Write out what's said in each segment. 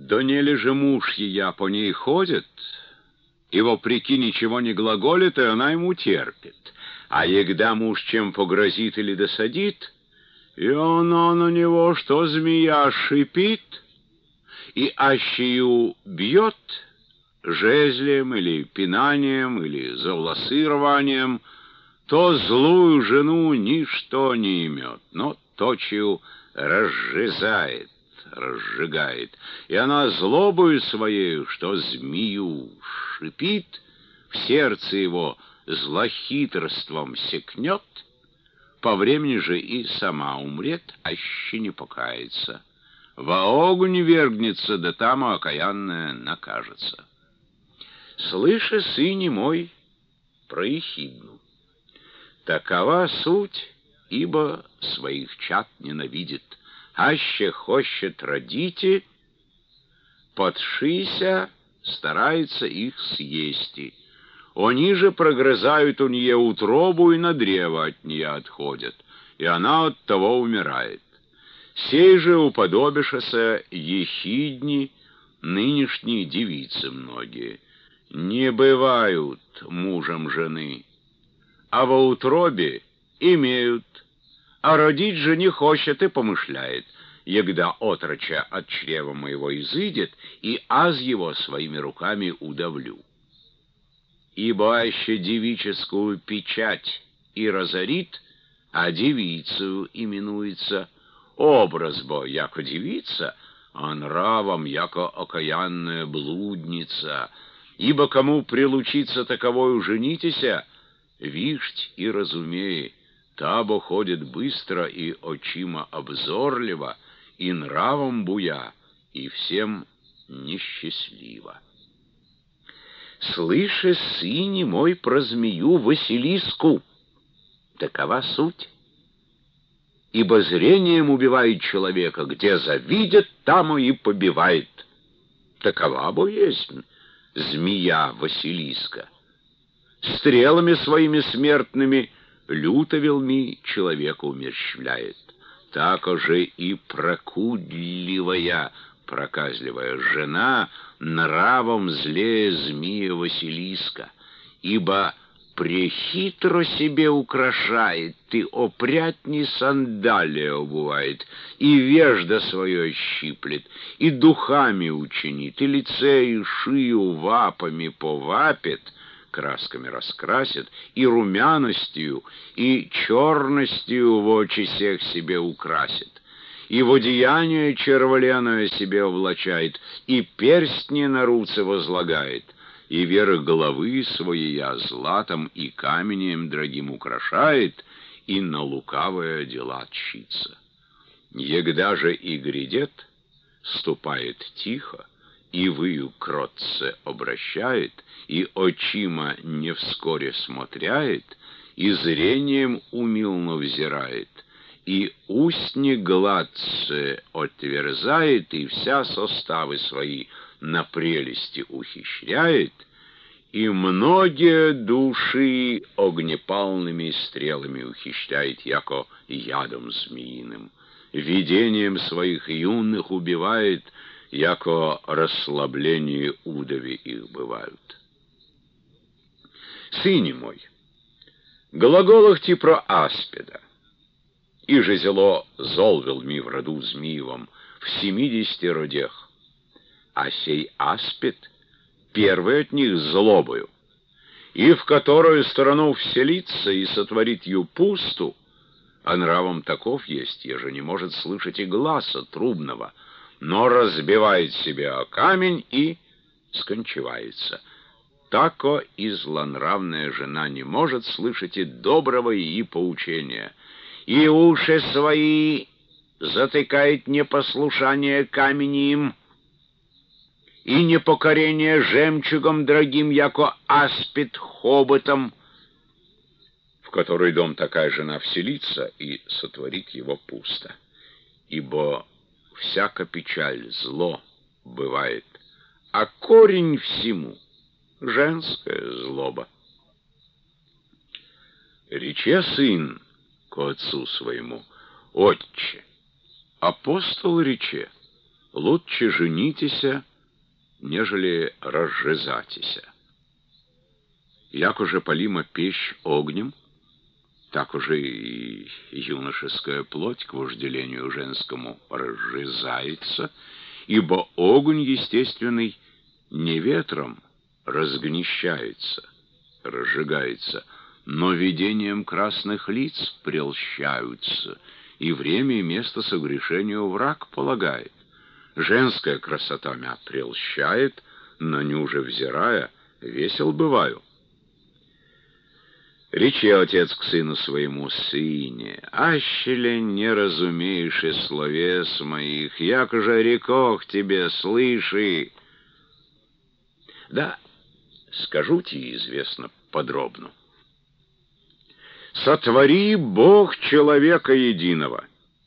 Донеле же муж ее по ней ходит, и вопреки ничего не глаголит, и она ему терпит. А егда муж чем погрозит или досадит, и она на него, что змея, шипит, и ащию бьет жезлем или пинанием, или за волосы рванием, то злую жену ничто не имет, но точию разжигает, и она злобою своею, что змею шипит, в сердце его злохитрством секнет, по времени же и сама умрет, аще не покается. Во огонь вергнется, да там окаянная накажется. Слыши, сыне мой, про ехидну. Такова суть, ибо своих чад ненавидит. Аще хочет родите, подшися, старается их съести. Они же прогрызают у нее утробу и на древо от нее отходят, и она от того умирает. Сей же уподобишься ехидни нынешние девицы многие. Не бывают мужем жены, а во утробе имеют, а родить же не хочет и помышляет, егда отроча от чрева моего изыдет, и аз его своими руками удавлю. Ибо аще девическую печать и разорит, а девицею именуется, образ бо, яко девица, а нравом, яко окаянная блудница. Ибо кому прилучиться таковою женитеся, вишть и разумей, табо ходит быстро и очима обзорливо, и нравом буя, и всем несчастливо. Слыши, сыне мой, про змею Василиску. Такова суть. Ибо зрением убивает человека, где завидит, там и побивает. Такова бо есть змея Василиска. Стрелами своими смертными лютовелми человека умерщвляет. Так же и прокудливая, проказливая жена нравом злее змея Василиска, ибо прехитро себе украшает, и опрятни сандалия обувает, и вежда свое щиплет, и духами учинит, и лице и шию вапами повапит, красками раскрасит, и румяностью, и черностью в очи всех себе украсит, и в одеяние червленое себе облачает, и перстни на руце возлагает, и верх головы своей златом и каменем дорогим украшает, и на лукавые дела тщится. Егда же и грядет, ступает тихо, и выю кротце обращает, и очима не вскоре смотряет, и зрением умилно взирает, и устни гладце отверзает, и вся составы свои на прелести ухищряет, и многие души огнепалными стрелами ухищряет, яко ядом змеиным, видением своих юных убивает, яко расслабление удови их бывают. Сыне мой, глаголах ти про аспида, и же зело золвил ми в роду змеевом в 70 родях, а сей аспид первый от них злобою, и в которую сторону вселится и сотворит ю пусту, а нравом таков есть, еже не может слышать и гласа трубного, но разбивает себе о камень и скончивается. Тако и злонравная жена не может слышать и доброго и поучения, и уши свои затыкает непослушание каменем, и непокорение жемчугом дорогим, яко аспид хоботом, в который дом такая жена вселится и сотворит его пусто. Ибо всяка печаль, зло бывает, а корень всему — женская злоба. Рече сын к отцу своему: отче, апостол рече, лучше женитеся, нежели разжизатися. Як уже полима печь огнем, так уже и юношеская плоть к вожделению женскому разжизается, ибо огонь естественный не ветром разгнещается, разжигается, но видением красных лиц прельщаются, и время и место согрешению враг полагает. Женская красота мя прельщает, на ню же взирая, весел бываю. Речи отец к сыну своему: сыне, аще ли не разумеешь и словес моих, як же рекох тебе, слыши. Да, скажу тебе известно подробно. Сотвори Бог человека единого,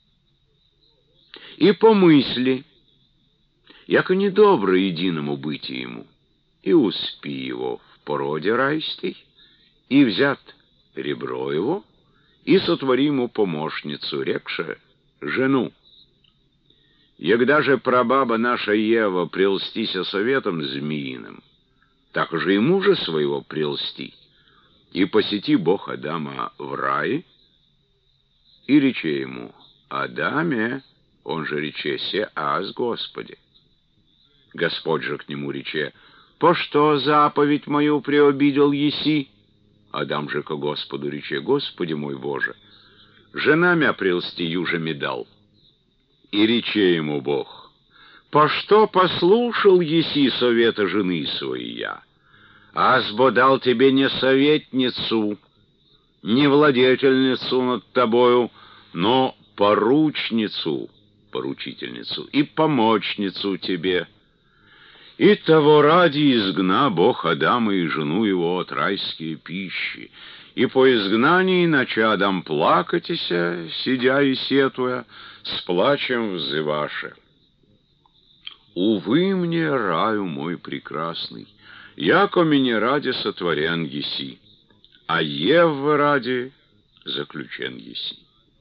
и помысли, яко недобро единому быть ему, и успи его в породе райской, и взят ребро его, и сотвори ему помощницу, рекше жену. Егда же прабаба наша Ева прелстися советом змеиным, так же и мужа своего прелсти, и посети Бог Адама в рае, и рече ему: Адаме, он же рече: се аз Господи. Господь же к нему рече: по что заповедь мою преобидел еси? Адам же ко Господу рече: Господи мой Боже, жена мя прелсти юже ми дал. И рече ему Бог: по что послушал еси совета жены своя? Азбо дал тебе не советницу, не владетельницу над тобою, но поручницу, поручительницу и помощницу тебе. И того ради изгна Бог Адама и жену его от райские пищи, и по изгнании нача Адам плакатися, сидя и сетуя, с плачем взываше: увы мне, раю мой прекрасный, яко меня ради сотворен еси, а Евы ради заключен еси.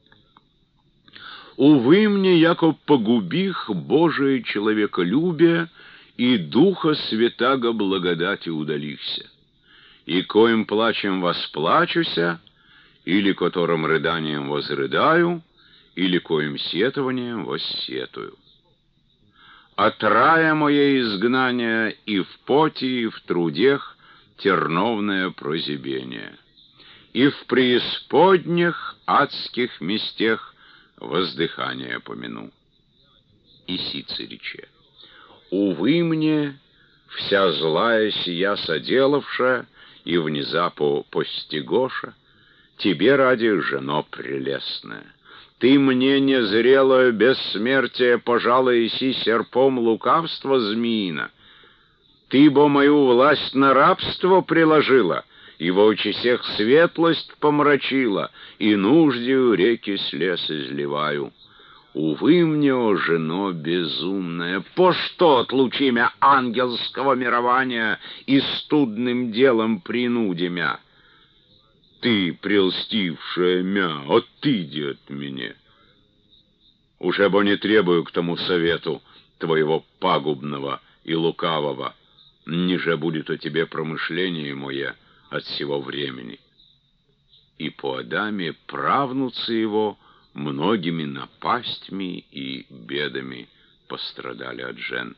Увы мне, яко погубих Божие человеколюбие, и Духа Святаго благодати удалихся, и коим плачем восплачуся, или которым рыданием возрыдаю, или коим сетованием воссетую. От рая моей изгнания и в поте, и в трудех терновное прозябение, и в преисподнях адских местех воздыхание помяну. И сицы рече: увы мне, вся злая сия соделавша и внезапу постигоша, тебе ради, жено прелестная. Ты мне незрелое бессмертие пожалуйся серпом лукавства змеина. Ты бо мою власть на рабство приложила, и в очи всех светлость помрачила, и нуждью реки слез изливаю. Увы мне, о жено безумная, по что отлучи мя ангельского мирования и студным делом принуди мя? Ты, прельстившая мя, отыди от меня. Уже бо не требую к тому совету твоего пагубного и лукавого, ниже будет о тебе промышление мое от сего времени. И по Адаме правнуцы его многими напастьми и бедами пострадали от жен.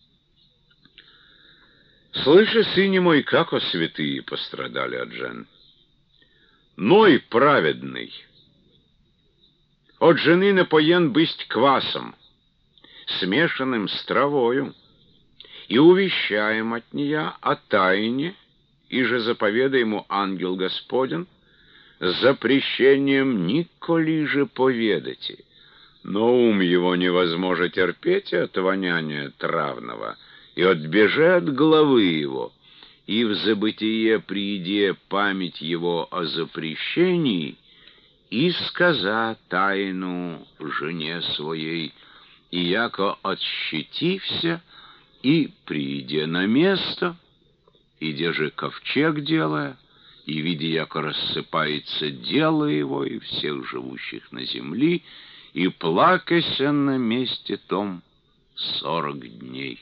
Слыши, сыне мой, как о святые пострадали от жен. Ной праведный от жены напоен бысть квасом, смешанным с травою, и увещаем от нея о тайне, и же заповеда ему ангел Господень, с запрещением николи же поведайте, но ум его невозможно терпеть от воняния травного, и отбеже от головы его, и в забытие прииде память его о запрещении, и сказа тайну жене своей, и яко отщетився, и прииде на место, иде же ковчег делая, и видя, яко рассыпается дело его и всех живущих на земли, и плакася на месте том, 40 дней.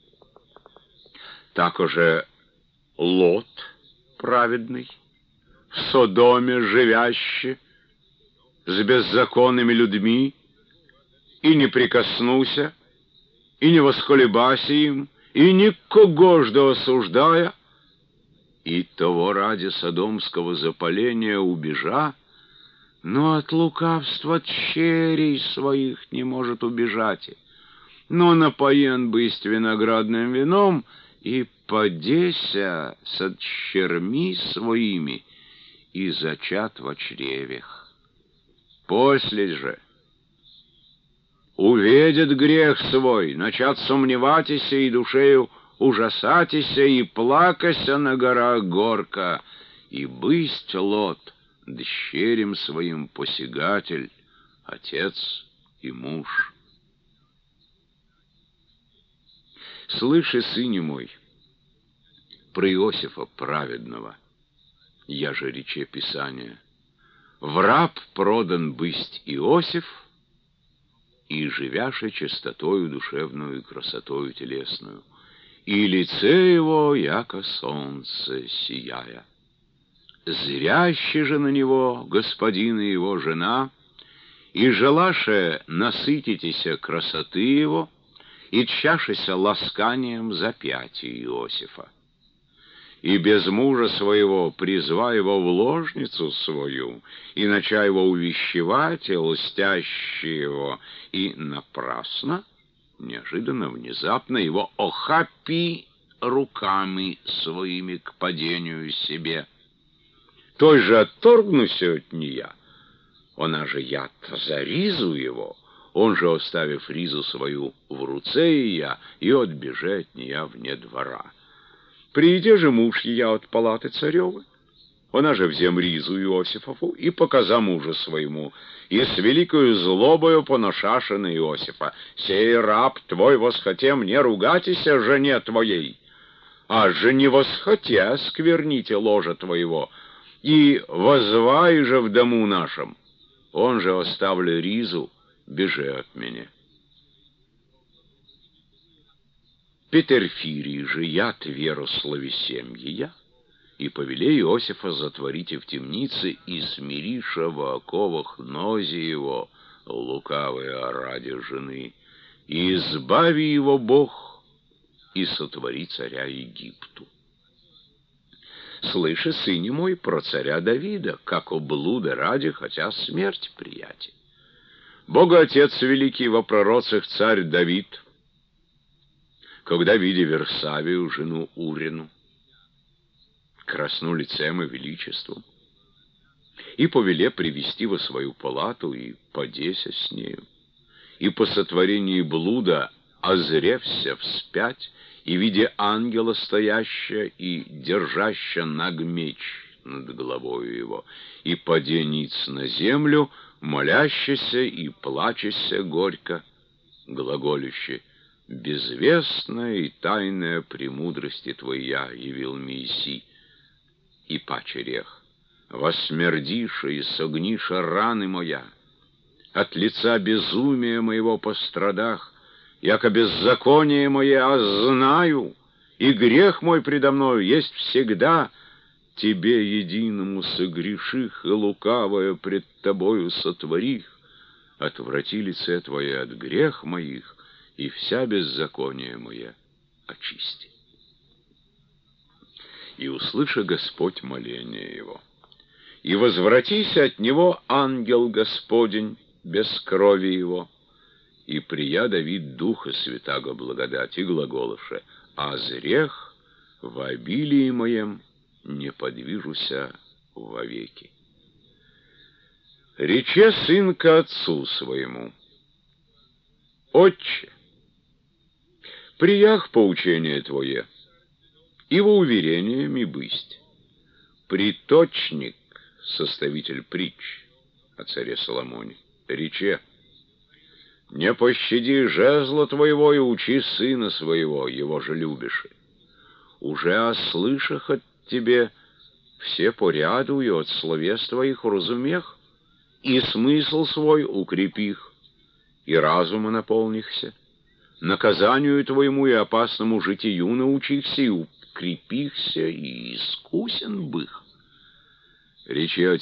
Так уже Лот праведный, в Содоме живящий, с беззаконными людьми, и не прикоснуся, и не восколебася им, и никого жда осуждая, и того ради содомского запаления убежа, но от лукавства черей своих не может убежать, но напоен бысть виноградным вином, и подеся со черми своими, и зачат во чревях. После же увидит грех свой, начат сомневатися и душею ужасатися, и плакася на горах горка, и бысть Лот дщерем своим посягатель, отец и муж. Слыши, сыне мой, про Иосифа праведного, я же рече Писания, в раб продан бысть Иосиф, и живяше чистотою душевную и красотою телесную, и лице его, яко солнце, сияя. Зряще же на него господин и его жена, и желаше насытитеся красоты его, и тщашися ласканием запятия Иосифа. И без мужа своего призва его в ложницу свою, и нача его увещевать, и лстящие его, и напрасно, неожиданно, внезапно его охапи руками своими к падению себе. Той же отторгнуся от нея, она же яд за ризу его, он же, оставив ризу свою в руце ее, и отбеже от нея вне двора. Прииде же муж ее от палаты царевы, она же взем ризу Иосифову и показа мужу своему, и с великою злобою поношаша на Иосифа: «Сей раб твой восхоте мне ругатися жене твоей, а же не восхоте скверните ложа твоего, и возвай же в дому нашем, он же, оставлю ризу, бежи от меня». Петерфирий же яд веру словесем ея, и повелей Иосифа затворите в темнице, и смириша во оковах нози его, лукавые ради жены, и избави его Бог, и сотвори царя Египту. Слыши, сыне мой, про царя Давида, как о блуда ради, хотя смерть приятен. Бога Отец великий во пророцах царь Давид, когда, видя Версавию, жену Урину, красну лицем и величеством, и повеле привести во свою палату, и подеся с нею, и по сотворении блуда, озревся вспять, и, видя ангела стоящего и держащего наг меч над головою его, и паде ниц на землю, молящийся и плачася горько, глаголюще: «Безвестная и тайная премудрости Твоя явил Моисей, и пачерех, восмердиша и согниша раны моя, от лица безумия моего пострадах, яко беззаконие мое знаю, и грех мой предо мною есть всегда, Тебе единому согреших и лукавое пред Тобою сотворих, отврати лице Твое от грех моих, и вся беззаконие мое очисти». И услыши Господь моление его, и возвратися от него ангел Господень без крови его, и прия Давид Духа Святаго благодати глаголоше: «А зрех в обилии моем не подвижуся вовеки». Рече сын ко отцу своему: «Отче, приях поучение Твое, и во уверение ми бысть. Приточник, составитель притч о царе Соломоне, рече: не пощади жезла Твоего и учи сына своего, его же любишь. Уже ослышах от Тебе все поряду и от словес Твоих разумех, и смысл свой укрепих, и разума наполнихся. наказанию твоему и опасному житию научихся, и укрепихся, и искусен бых. Речи о